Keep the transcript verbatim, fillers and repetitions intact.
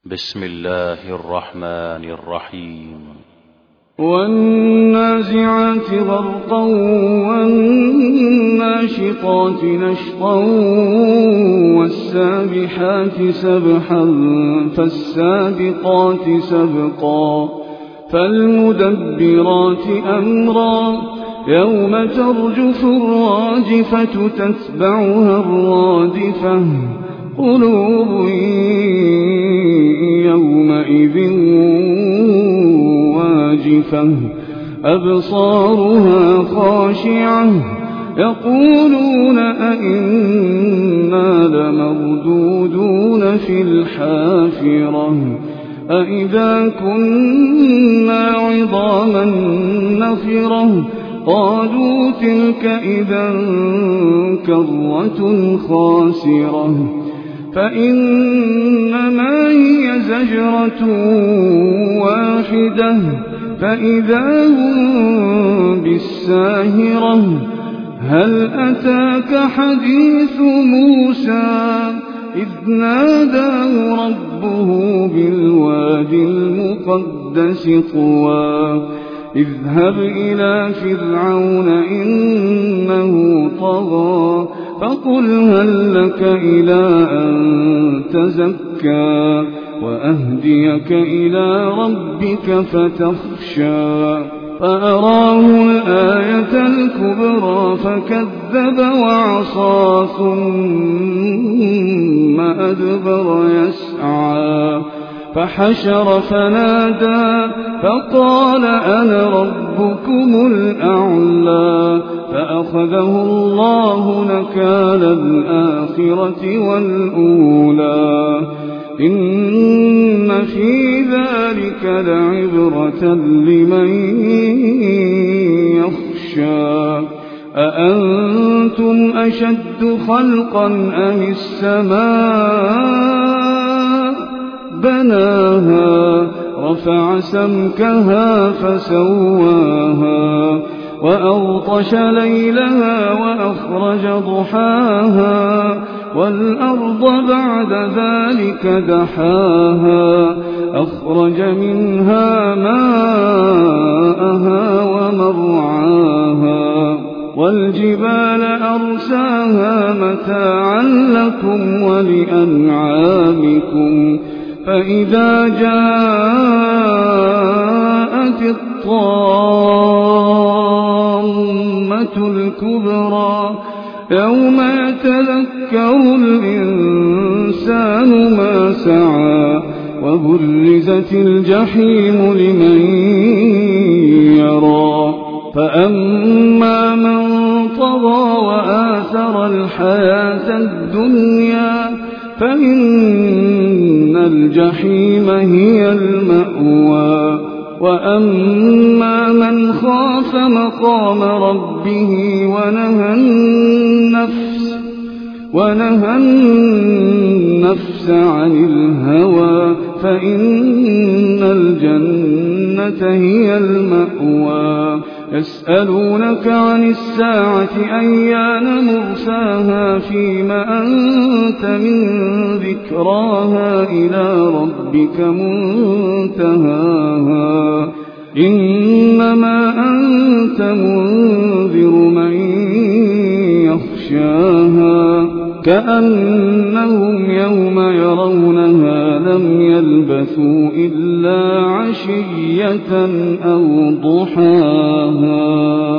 بسم الله الرحمن الرحيم. والنازعات غرقا والناشطات نشطا والسابحات سبحا فالسابقات سبقا فالمدبرات أمرا يوم ترجف الراجفة تتبعها الرادفة قلوب يومئذ واجفة أبصارها خاشعة يقولون أئنا لمردودون في الحافرة أئذا كنا عظاما نخرة قالوا تلك إذا كرة خاسرة فإنما هي زجرة واحدة فإذا هم بالساهرة هل أتاك حديث موسى إذ ناداه ربه بالواد المقدس طوى اذهب إلى فرعون إنه طغى فقل هل لك إلى أن تزكى وأهديك إلى ربك فتخشى فأراه الآية الكبرى فكذب وعصى ثم أدبر يسعى فحشر فنادى فقال أنا ربكم الأعلى فأخذه الله نكال الآخرة والأولى إن في ذلك لعبرة لمن يخشى أأنتم أشد خلقا أم السماء بناها رفع سمكها فسواها وأغطش ليلها وأخرج ضحاها والأرض بعد ذلك دحاها أخرج منها ماءها ومرعاها والجبال أرساها متاعا لكم ولأنعامكم فإذا جاءت الطامة الكبرى يوم يتذكر الإنسان ما سعى وبرزت الجحيم لمن يرى فأما من طغى وآثر الحياة الدنيا فإن الجحيم هي المأوى وأما من خاف مقام ربه ونهى النفس ونهى النفس عن الهوى فإن الجنة هي المأوى يسألونك عن الساعة أيان مرساها فيما أنت من ذكراها إلى ربك منتهاها إنما أنت منذر من يخشاها كأنهم يوم يرونها لم يلبثوا إلا عشية أو ضحاها.